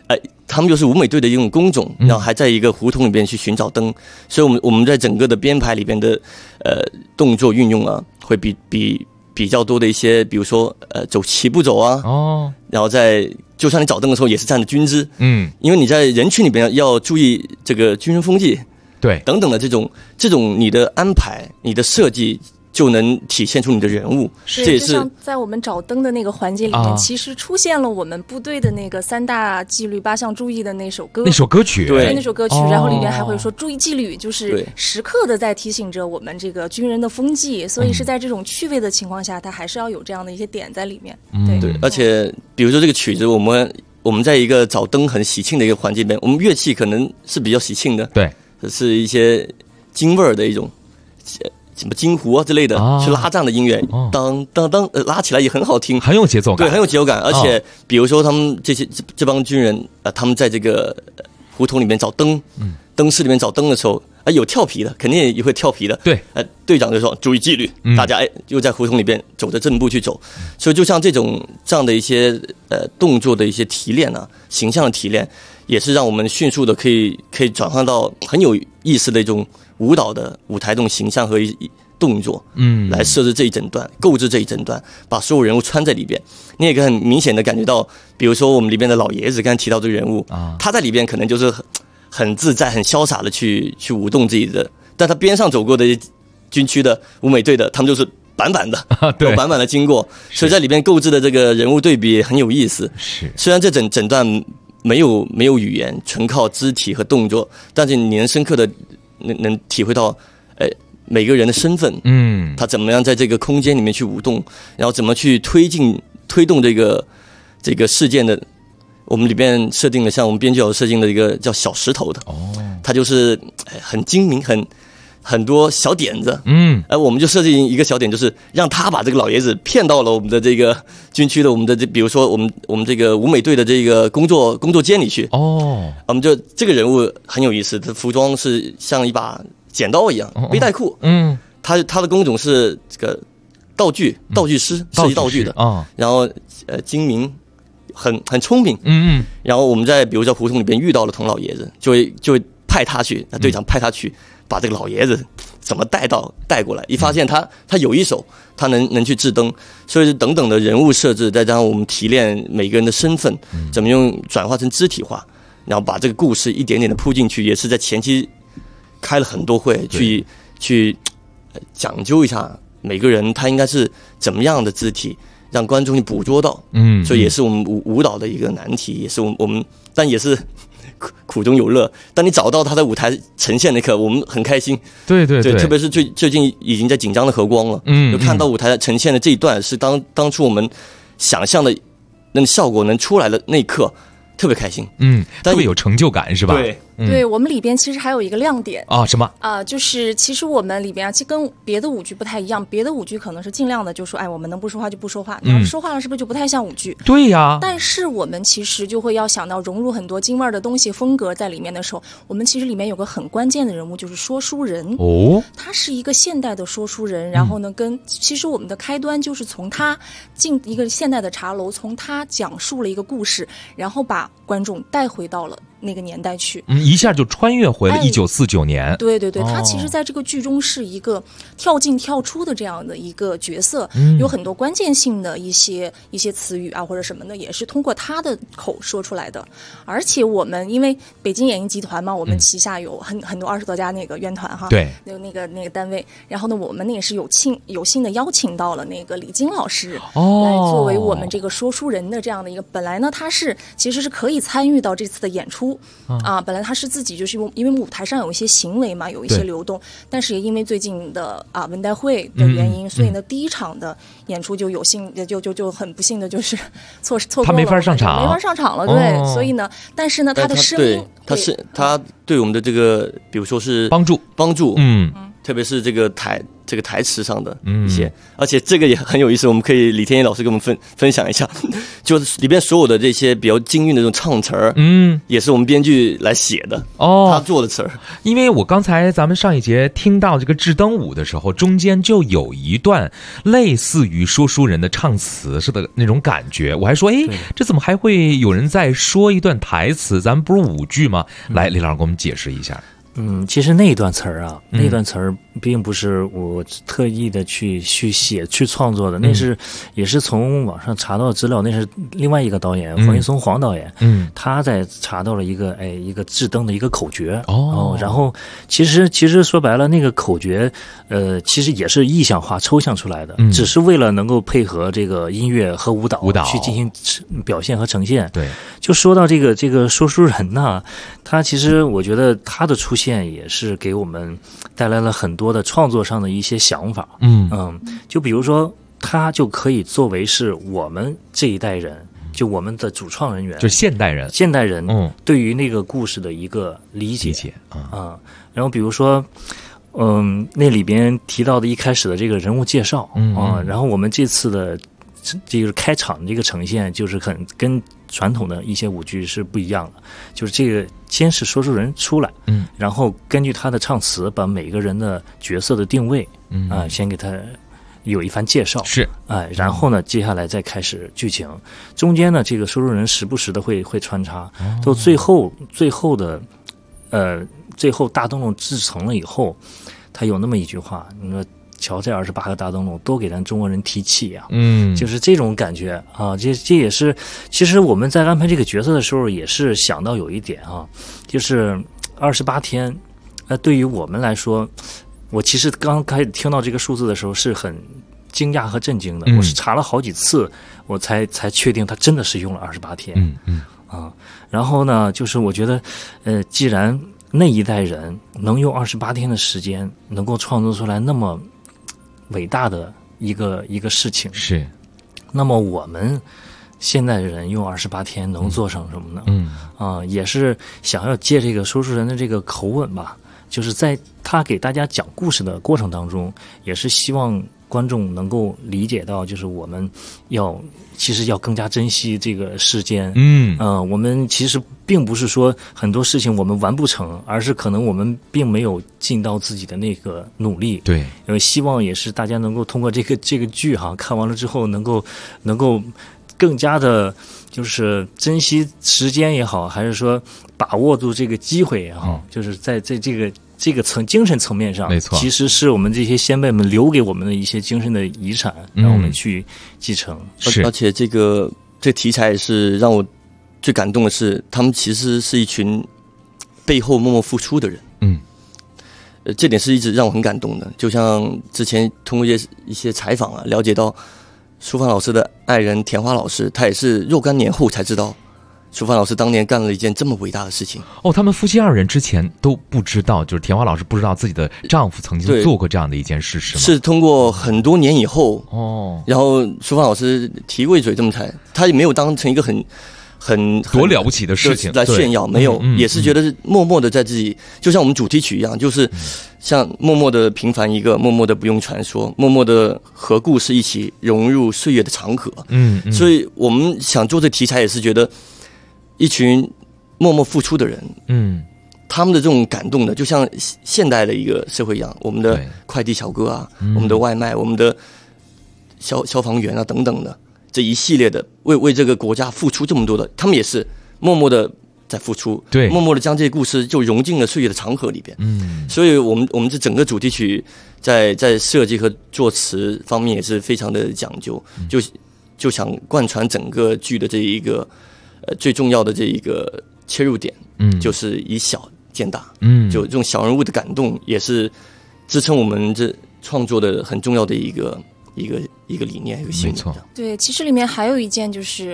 他们就是舞美队的一种工种，然后还在一个胡同里边去寻找灯，所以我们在整个的编排里边的动作运用啊，会比较多的一些，比如说走齐步走啊，然后就算你找灯的时候也是站着军姿，因为你在人群里边要注意这个军人风纪， 对， 等等的这种你的安排、你的设计。就能体现出你的人物，这也是就像在我们找灯的那个环节里面，其实出现了我们部队的那个3大纪律8项注意的那首歌曲， 对， 那首歌曲，然后里面还会说注意纪律，就是时刻的在提醒着我们这个军人的风纪，所以是在这种趣味的情况下，它还是要有这样的一些点在里面。 对，而且比如说这个曲子，我们在一个找灯很喜庆的一个环节里面，我们乐器可能是比较喜庆的， 对， 是一些京味儿的一种。什么金胡啊之类的，去拉这样的音乐，当当当，拉起来也很好听， 很有节奏感， 对，很有节奏感。而且，比如说他们这帮军人，他们在这个胡同里面找灯，灯室里面找灯的时候，有跳皮的，肯定也会跳皮的。 对， 队长就说注意纪律，大家又在胡同里边走着正步去走。所以，就像这样的一些动作的一些提炼啊，形象的提炼，也是让我们迅速的可以转换到很有意思的一种。舞蹈的舞台这种形象和动作，来设置这一整段，构置这一整段，把所有人物穿在里边。你也可以很明显的感觉到，比如说我们里边的老爷子，刚才提到这个人物，他在里边可能就是很自在、很潇洒的去舞动自己的，但他边上走过的军区的舞美队的，他们就是板板的，有板板的经过，所以在里边构置的这个人物对比很有意思。 是， 虽然这整段没有语言，纯靠肢体和动作，但是你能深刻的。能体会到，每个人的身份，他怎么样在这个空间里面去舞动，然后怎么去推动这个事件的。我们里边设定了，像我们编剧有设定的一个叫小石头的，它就是很精明，很多小点子，我们就设计一个小点，就是让他把这个老爷子骗到了我们的这个军区的我们的比如说我们这个舞美队的这个工作间里去。我们就这个人物很有意思，他服装是像一把剪刀一样，背带裤，他的工种是这个道具师，设计道具的然后精明，很聪明，然后我们在比如在胡同里边遇到了童老爷子，就会派他去，队长派他去。把这个老爷子怎么带过来？一发现他有一手，他能去制灯，所以等等的人物设置，再加上我们提炼每个人的身份，怎么用转化成肢体化，然后把这个故事一点点的铺进去，也是在前期开了很多会去讲究一下每个人他应该是怎么样的肢体，让观众去捕捉到。所以也是我们舞蹈的一个难题，也是我们，但也是。苦中有乐，当你找到他在舞台呈现那一刻，我们很开心。 对， 特别是最近已经在紧张的和光了，就看到舞台呈现的这一段是当初我们想象的那个效果能出来的那一刻，特别开心。 特别有成就感是吧？ 对，我们里边其实还有一个亮点什么就是其实我们里边其实跟别的舞剧不太一样，别的舞剧可能是尽量的就说，我们能不说话就不说话，你要是说话了是不是就不太像舞剧？ 对呀。 但是我们其实就会要想到融入很多京味儿的东西风格在里面的时候，我们其实里面有个很关键的人物，就是说书人。他是一个现代的说书人，然后呢，其实我们的开端就是从他进一个现代的茶楼，从他讲述了一个故事，然后把观众带回到了那个年代去， 一下就穿越回了1949年。 对，他其实在这个剧中是一个跳进跳出的这样的一个角色，有很多关键性的一些词语啊或者什么的，也是通过他的口说出来的。而且我们因为北京演艺集团嘛，我们旗下有很多20多家那个院团哈， 对， 那个单位，然后呢，我们也是有幸的邀请到了那个李菁老师来作为我们这个说书人的这样的一个。本来呢，他其实是可以参与到这次的演出。本来他是自己就是因为舞台上有一些行为嘛，有一些流动，但是也因为最近的文代会的原因，所以呢第一场的演出就有幸就很不幸的就是错过了， 他没法上场了，对，所以呢，但是呢他的声音， 他对我们的这个比如说是帮助， 特别是这个台词上的一些，而且这个也很有意思，我们可以李天一老师跟我们分享一下，就是里边所有的这些比较京韵的这种唱词儿，也是我们编剧来写的他做的词儿。 因为我刚才咱们上一节听到这个智灯舞的时候，中间就有一段类似于说书人的唱词似的那种感觉，我还说，这怎么还会有人在说一段台词？咱们不是舞剧吗？来，李老师给我们解释一下。 其实那一段词儿啊，那段词儿并不是我特意的去写去创作的，那是也是从网上查到资料，那是另外一个导演黄一松黄导演，他在查到了一个智灯的一个口诀然后其实说白了，那个口诀其实也是意象化抽象出来的，只是为了能够配合这个音乐和舞蹈去进行表现和呈现。对，就说到这个说书人呢，他其实我觉得他的出现也是给我们带来了很多的创作上的一些想法。就比如说他就可以作为是我们这一代人，就我们的主创人员， 就现代人对于那个故事的一个理解然后比如说那里边提到的一开始的这个人物介绍然后我们这次的这个开场的这个呈现就是很跟传统的一些舞剧是不一样的，就是这个先是说书人出来，然后根据他的唱词把每个人的角色的定位先给他有一番介绍，然后呢接下来再开始剧情，中间呢这个说书人时不时的会穿插，到最后大灯笼制成了以后，他有那么一句话，你说瞧这28个大灯笼都给咱中国人提气啊，就是这种感觉啊，这也是其实我们在安排这个角色的时候也是想到有一点就是28天对于我们来说，我其实刚开始听到这个数字的时候是很惊讶和震惊的，我是查了好几次我才确定他真的是用了28天然后呢就是我觉得既然那一代人能用28天的时间能够创作出来那么伟大的一个事情， 是那么我们现代人用28天能做成什么呢？也是想要借这个说书人的这个口吻吧，就是在他给大家讲故事的过程当中，也是希望观众能够理解到，就是我们其实要更加珍惜这个世间。我们其实并不是说很多事情我们完不成，而是可能我们并没有尽到自己的那个努力。 对， 希望也是大家能够通过这个剧看完了之后，能够更加的，就是珍惜时间也好，还是说把握住这个机会也好，就是在这个精神层面上， 没错， 其实是我们这些先辈们留给我们的一些精神的遗产，让我们去继承。 而且这题材也是让我最感动的是，他们其实是一群背后默默付出的人。这点是一直让我很感动的。就像之前通过一些采访了解到舒帆老师的爱人田花老师，他也是若干年后才知道舒帆老师当年干了一件这么伟大的事情。 他们夫妻二人之前都不知道，就是田花老师不知道自己的丈夫曾经做过这样的一件事，是吗？ 是通过很多年以后然后舒帆老师提过一嘴这么才，他也没有当成一个很多了不起的事情来炫耀，没有，也是觉得是默默的在自己，就像我们主题曲一样，就是像默默的平凡一个，默默的不用传说，默默的和故事一起融入岁月的长河。所以我们想做这题材也是觉得一群默默付出的人，他们的这种感动的，就像现代的一个社会一样，我们的快递小哥我们的外卖，我们的消防员等等的。这一系列的为这个国家付出这么多的，他们也是默默的在付出， 对， 默默的将这些故事就融进了岁月的长河里边。所以我们这整个主题曲在设计和作词方面也是非常的讲究，就想贯穿整个剧的这一个最重要的这一个切入点，就是以小见大，就这种小人物的感动也是支撑我们这创作的很重要的一个理念，一个信念。 对，其实里面还有一件就是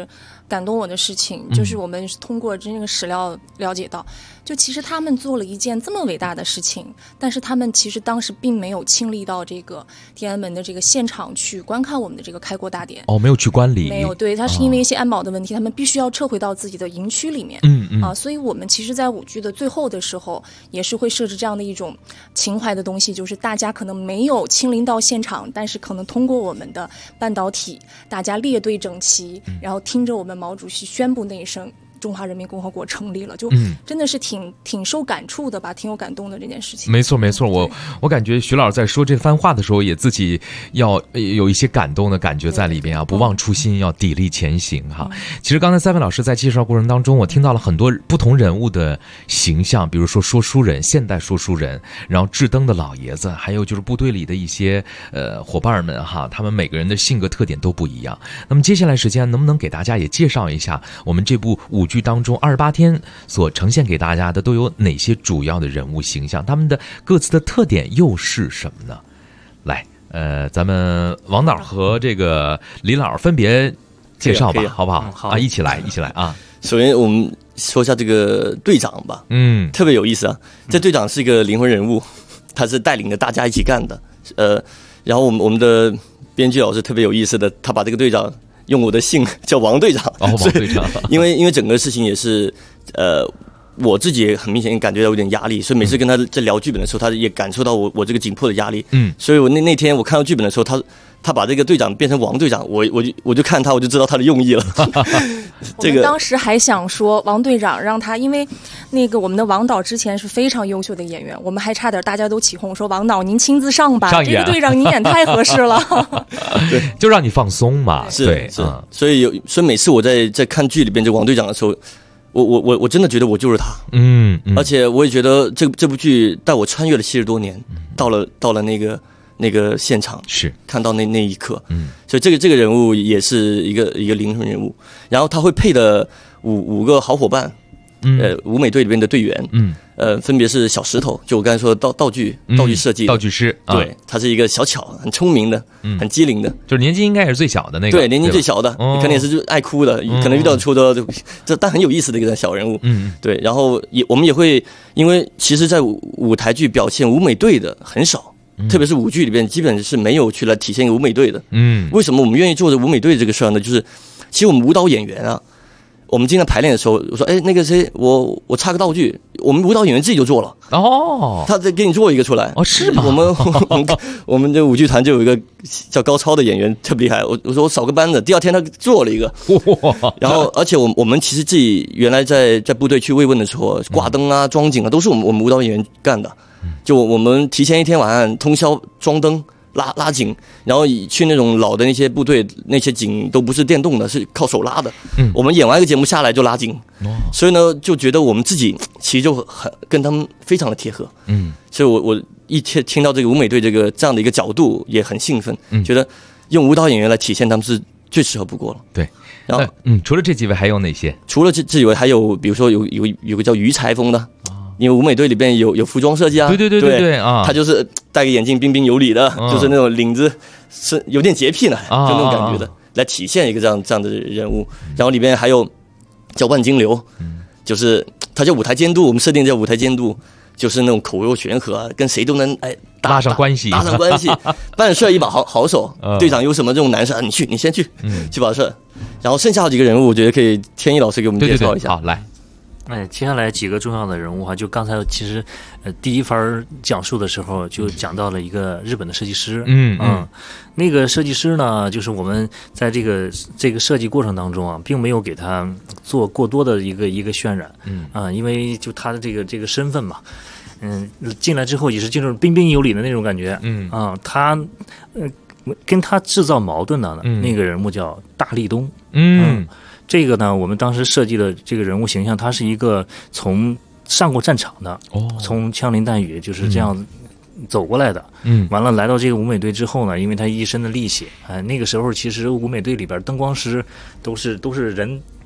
感动我的事情，就是我们通过这个史料了解到，就其实他们做了一件这么伟大的事情，但是他们其实当时并没有亲历到这个天安门的这个现场去观看我们的这个开国大典。 没有去观礼。 没有，对，他是因为一些安保的问题，他们必须要撤回到自己的营区里面。所以我们其实在舞剧的最后的时候，也是会设置这样的一种情怀的东西，就是大家可能没有亲临到现场，但是可能通过我们的半导体，大家列队整齐，然后听着我们毛主席宣布那一声中华人民共和国成立了，就真的是挺受感触的吧，挺有感动的这件事情。 没错没错，我感觉徐老师在说这番话的时候，也自己要有一些感动的感觉在里边啊，不忘初心，要砥砺前行哈。其实刚才三位老师在介绍过程当中，我听到了很多不同人物的形象，比如说说书人，现代说书人，然后制灯的老爷子，还有就是部队里的一些伙伴们哈，他们每个人的性格特点都不一样。那么接下来时间能不能给大家也介绍一下我们这部舞剧当中28天所呈现给大家的都有哪些主要的人物形象，他们的各自的特点又是什么呢？来，咱们王导和这个李老分别介绍吧，好不好？好，一起来啊！ 首先我们说一下这个队长吧，特别有意思啊。这队长是一个灵魂人物，他是带领着大家一起干的。然后我们的编剧老师特别有意思的，他把这个队长用我的姓叫王队长。王队长，因为整个事情也是我自己也很明显感觉到有点压力，所以每次跟他在聊剧本的时候，他也感受到我这个紧迫的压力。所以我那天我看到剧本的时候，他把这个队长变成王队长，我就看他，我就知道他的用意了。 我们当时还想说王队长让他，因为那个我们的王导之前是非常优秀的演员，我们还差点大家都起哄说王导您亲自上吧，这个队长你演太合适了。 对，就让你放松嘛。 是，所以每次我在看剧里边这王队长的时候，我真的觉得我就是他。而且我也觉得这部剧带我穿越了70多年，到了那个现场， 是看到那一刻。所以这个人物也是一个灵魂人物。然后他会配的五个好伙伴，舞美队里边的队员，分别是小石头，就我刚才说的道具设计道具师， 对，他是一个小巧很聪明的，很机灵的， 就是年纪应该也是最小的那个， 对，年纪最小的，可能也是就爱哭的，可能遇到挫折但很有意思的一个小人物。对，然后我们也会，因为其实在舞台剧表现舞美队的很少。特别是舞剧里边基本是没有去来体现一个舞美队的。为什么我们愿意做这舞美队这个事儿呢？就是其实我们舞蹈演员啊，我们经常排练的时候，我说那个谁，我插个道具，我们舞蹈演员自己就做了。他再给你做一个出来。 是吗？ 我们的舞剧团就有一个叫高超的演员特别厉害，我说我扫个班子，第二天他做了一个。然后而且我们其实自己原来在部队去慰问的时候，挂灯啊、装景啊，都是我们舞蹈演员干的。就我们提前一天晚上通宵装灯、拉景，然后去那种老的那些部队，那些景都不是电动的，是靠手拉的。我们演完一个节目下来就拉景，所以呢就觉得我们自己其实就很跟他们非常的贴合。所以我一听到这个舞美队这样的一个角度也很兴奋，觉得用舞蹈演员来体现他们是最适合不过了。 对， 然后除了这几位还有哪些？ 除了这几位还有比如说有个叫于裁缝的。因为舞美队里边有服装设计啊， 对啊， 他就是戴个眼镜彬彬有礼的，就是那种领子是有点洁癖呢，就那种感觉的，来体现一个这样的人物。然后里边还有叫万金流，就是他叫舞台监督，我们设定叫舞台监督，就是那种口若悬河啊，跟谁都能拉上关系， 办事一把好手。队长有什么这种难事，你先去把事。然后剩下几个人物，我觉得可以天一老师给我们介绍一下。 好，来。 接下来几个重要的人物哈，就刚才其实第一番讲述的时候就讲到了一个日本的设计师。那个设计师呢，就是我们在这个设计过程当中啊，并没有给他做过多的一个渲染。因为就他的这个身份嘛，进来之后也是就是彬彬有礼的那种感觉。他跟他制造矛盾的那个人物叫大立东。这个呢，我们当时设计的这个人物形象，他是一个从上过战场的，从枪林弹雨就是这样走过来的。完了来到这个舞美队之后呢，因为他一身的力气，那个时候其实舞美队里边灯光师都是人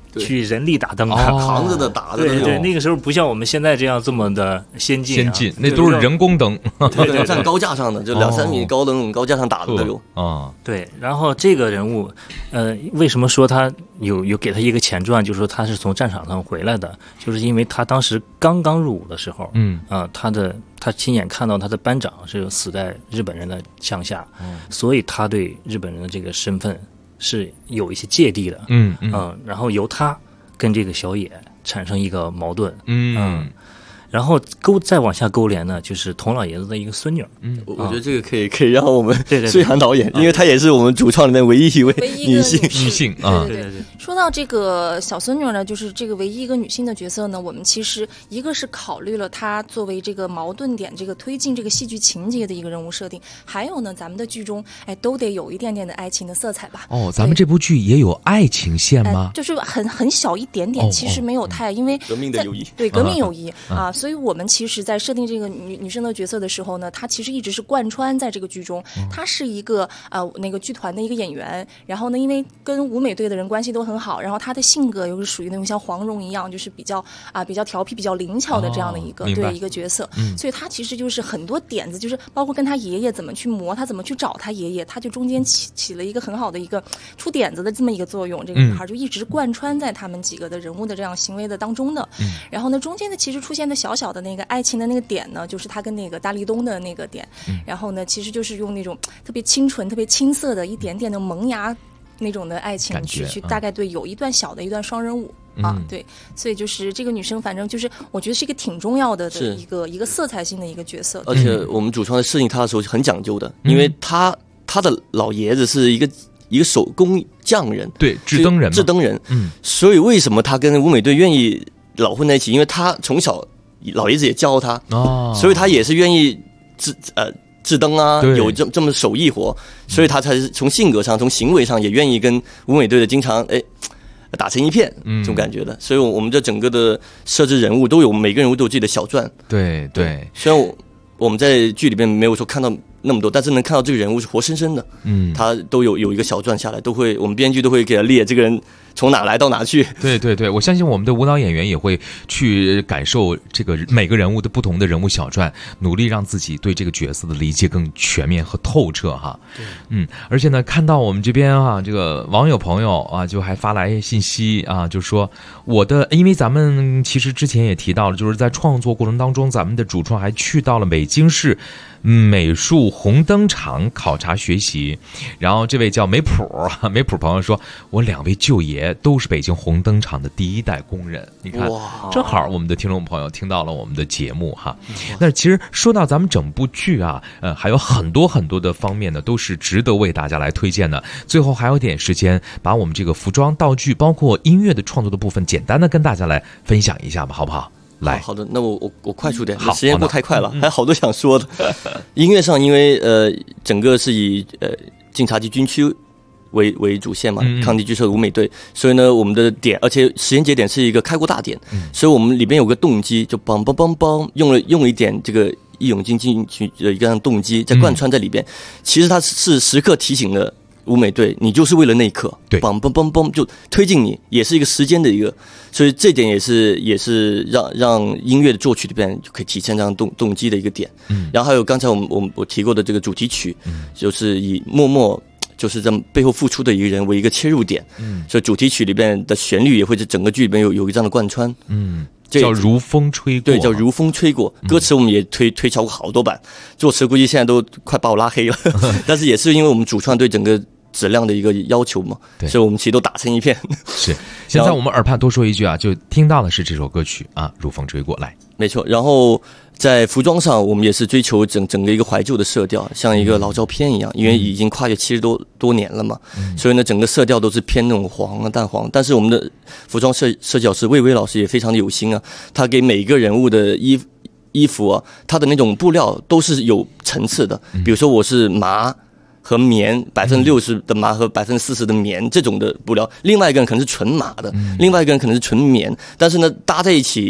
去人力打灯的， 扛着的打的。 对，那个时候不像我们现在这样这么的先进， 那都是人工灯， 对，站高架上的，就2-3米高的那种高架上打的都有啊。对，然后这个人物，为什么说他有给他一个前传，就是说他是从战场上回来的，就是因为他当时刚刚入伍的时候，他亲眼看到他的班长是死在日本人的枪下，所以他对日本人的这个身份是有一些芥蒂的，然后由他跟这个小野产生一个矛盾，然后再往下勾连呢，就是佟老爷子的一个孙女。 我觉得这个可以让我们岁寒导演，因为她也是我们主创里面唯一一位女性啊。对。说到这个小孙女呢，就是这个唯一一个女性的角色呢，我们其实一个是考虑了她作为这个矛盾点，这个推进这个戏剧情节的一个人物设定，还有呢，咱们的剧中都得有一点点的爱情的色彩吧。 咱们这部剧也有爱情线吗？ 就是很小一点点，其实没有太，因为革命的友谊， 对革命友谊啊。所以我们其实在设定这个女生的角色的时候呢，她其实一直是贯穿在这个剧中。她是一个那个剧团的一个演员，然后呢，因为跟舞美队的人关系都很好，然后她的性格又是属于那种像黄蓉一样，就是比较调皮、比较灵巧的这样的一个一个角色。所以她其实就是很多点子，就是包括跟她爷爷怎么去磨，她怎么去找她爷爷，她就中间起了一个很好的一个出点子的这么一个作用。这个女孩就一直贯穿在他们几个的人物的这样行为的当中的。然后呢，中间的其实出现的小小的那个爱情的那个点呢，就是他跟那个大立冬的那个点。然后呢，其实就是用那种特别清纯、特别青涩的一点点的萌芽那种的爱情去大概有一段小的一段双人舞啊，对，所以就是这个女生，反正就是我觉得是一个挺重要的一个色彩性的一个角色。 而且我们主创在设定她的时候很讲究的，因为她的老爷子是一个手工匠人， 对，制灯人， 所以为什么他跟舞美队愿意老混在一起？因为他从小老爷子也教他，所以他也是愿意制灯啊，有这么手艺活，所以他才是从性格上、从行为上也愿意跟舞美队的经常打成一片这种感觉的。所以我们这整个的设置人物都有，每个人物都有自己的小传。 对， 虽然我们在剧里面没有说看到那么多，但是能看到这个人物是活生生的，他都有一个小传下来，我们编剧都会给他列这个人从哪来到哪去。 对，我相信我们的舞蹈演员也会去感受这个每个人物的不同的人物小传，努力让自己对这个角色的理解更全面和透彻哈。而且呢，看到我们这边这个网友朋友就还发来信息就说因为咱们其实之前也提到了，就是在创作过程当中，咱们的主创还去到了北京市美术红灯厂考察学习。然后这位叫梅普朋友说，我2位舅爷都是北京红灯厂的第1代工人。你看，正好我们的听众朋友听到了我们的节目哈。那其实说到咱们整部剧还有很多很多的方面呢，都是值得为大家来推荐的。最后还有点时间，把我们这个服装道具包括音乐的创作的部分简单的跟大家来分享一下吧，好不好？来， 好的，那我快速点，时间过太快了，还有好多想说的。音乐上，因为整个是以警察局军区为主线嘛，抗敌剧社舞美队，所以呢，我们的点，而且时间节点是一个开国大典，所以我们里边有个动机，就梆梆梆梆，用了一点这个义勇军进去的一个动机，在贯穿在里边。其实它是时刻提醒了舞美队，你就是为了那一刻， 对， 梆梆梆梆就推进你，也是一个时间的一个，所以这点也是让音乐的作曲里边就可以体现这样动机的一个点。然后还有刚才我提过的这个主题曲，就是以默默就是在背后付出的一个人为一个切入点，所以主题曲里边的旋律也会在整个剧里边有一这样的贯穿。 叫如风吹过， 对，叫如风吹过。歌词我们也推敲过好多版，作词估计现在都快把我拉黑了，但是也是因为我们主创对整个质量的一个要求嘛，所以我们其实都打成一片。 是，现在我们耳畔多说一句就听到的是这首歌曲如风吹过来。 没错，然后在服装上，我们也是追求整个一个怀旧的色调，像一个老照片一样，因为已经跨越70多年了嘛，所以呢，整个色调都是偏那种黄淡黄。但是我们的服装设计老师魏巍老师也非常的有心他给每个人物的衣服他的那种布料都是有层次的，比如说我是麻和棉，60%的麻和40%的棉这种的布料，另外一个人可能是纯麻的，另外一个人可能是纯棉，但是呢搭在一起。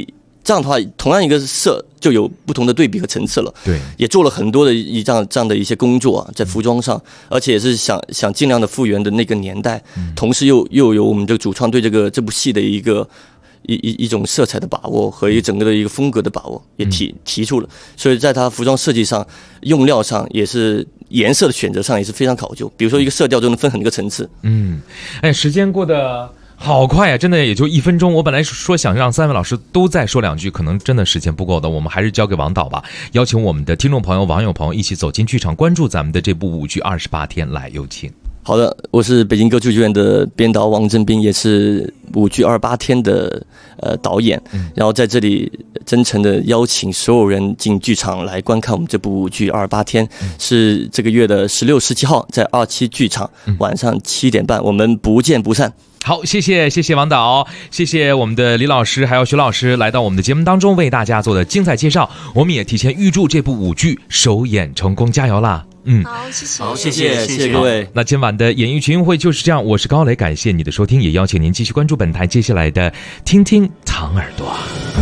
这样的话，同样一个色就有不同的对比和层次了。 对， 也做了很多的这样的一些工作在服装上，而且也是想尽量的复原的那个年代，同时又有我们这个主创对这部戏的一种色彩的把握和整个的一个风格的把握，也提出了。所以在它服装设计上、用料上，也是颜色的选择上也是非常考究。比如说一个色调就能分很多个层次。 时间过得好快啊，真的也就1分钟。我本来说想让3位老师都再说2句，可能真的时间不够的，我们还是交给王导吧。邀请我们的听众朋友、网友朋友一起走进剧场，关注咱们的这部舞剧28天，来有请。 好的，我是北京歌剧剧院的编导王振斌，也是舞剧28天的导演。然后在这里真诚的邀请所有人进剧场来观看我们这部舞剧28天，是这个月的16、17号在27剧场，晚上7点半，我们不见不散。 好，谢谢王导，谢谢我们的李老师还有徐老师来到我们的节目当中为大家做的精彩介绍。我们也提前预祝这部舞剧首演成功，加油啦！ 好，谢谢各位。 那今晚的演艺群英会就是这样，我是高磊，感谢你的收听，也邀请您继续关注本台接下来的听听唐耳朵。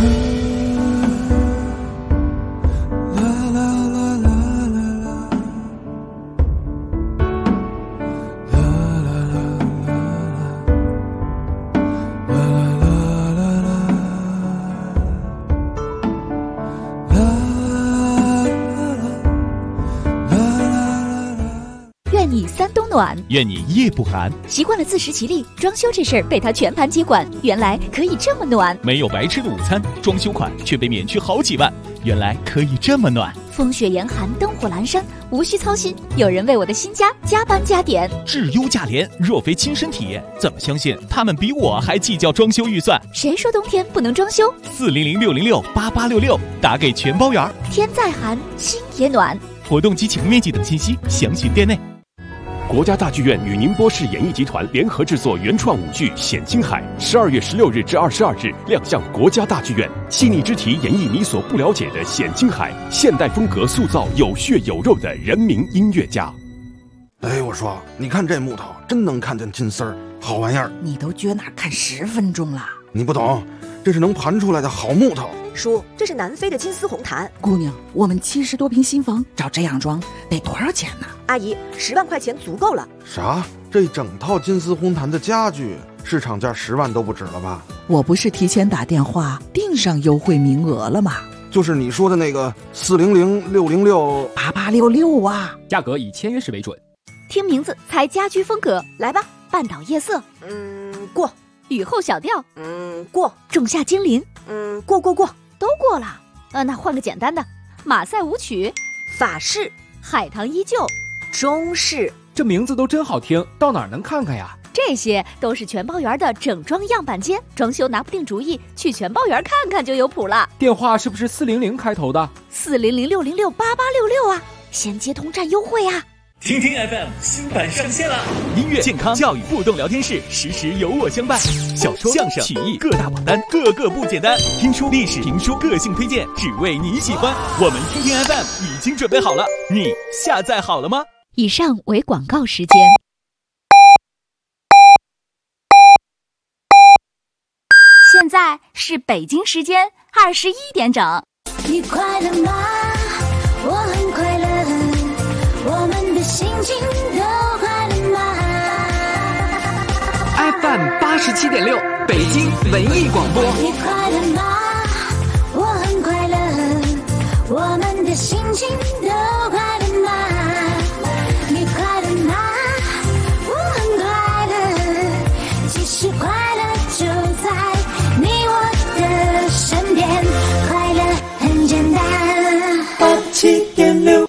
愿你夜不寒。 习惯了自食其力，装修这事儿被他全盘接管，原来可以这么暖。 没有白吃的午餐，装修款却被免去好几万，原来可以这么暖。 风雪严寒，灯火阑珊，无需操心，有人为我的新家加班加点。 质优价廉，若非亲身体验，怎么相信他们比我还计较装修预算？ 谁说冬天不能装修 ？400-606-8866，打给全包圆。 天再寒，心也暖。 活动及启动面积等信息，详询店内。 国家大剧院与宁波市演艺集团联合制作原创舞剧《险青海》，12月16日至22日亮相国家大剧院，细腻之题演绎你所不了解的险青海，现代风格塑造有血有肉的人民音乐家。 哎，我说，你看这木头，真能看见金丝儿，好玩意儿。 你都撅哪看10分钟了？ 你不懂，这是能盘出来的好木头。 叔，这是南非的金丝红檀。 姑娘，我们70多平新房，照这样装得多少钱呢？ 阿姨，10万块钱足够了。 啥？这整套金丝红檀的家具，市场价10万都不止了吧？ 我不是提前打电话订上优惠名额了吗？ 就是你说的那个400-606-8866啊， 价格以签约时为准。 听名字猜家居风格， 来吧。 半岛夜色， 过。 雨后小调， 过。 仲夏精灵， 过， 都过了。那换个简单的，马赛舞曲， 法式， 海棠依旧， 中式。 这名字都真好听，到哪儿能看看呀？ 这些都是全包园的整装样板间，装修拿不定主意，去全包园看看就有谱了。 电话是不是400开头的 ？400-606-8866啊，先接通站优惠啊。 听听 FM 新版上线了，音乐、健康、教育、互动聊天室，时时有我相伴。小说、相声、曲艺各大榜单，个个不简单。听书、历史、评书，个性推荐，只为你喜欢。我们听听 FM 已经准备好了，你下载好了吗？ 以上为广告时间。现在是北京时间21点整。 你快乐吗？我很快乐。我们的心情都快乐吗 ？FM 87.6，北京文艺广播。 你快乐吗？我很快乐。我们的心情都快乐吗？你快乐吗？我很快乐。其实快乐就在你我的身边，快乐很简单。87.6。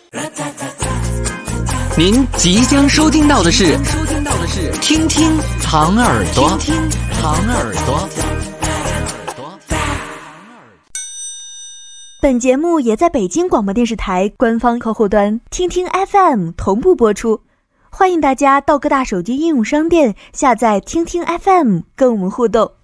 您即将收听到的是听听唐耳朵，听听唐耳朵。 本节目也在北京广播电视台官方客户端听听 FM 同步播出，欢迎大家到各大手机应用商店下载听听 FM 跟我们互动。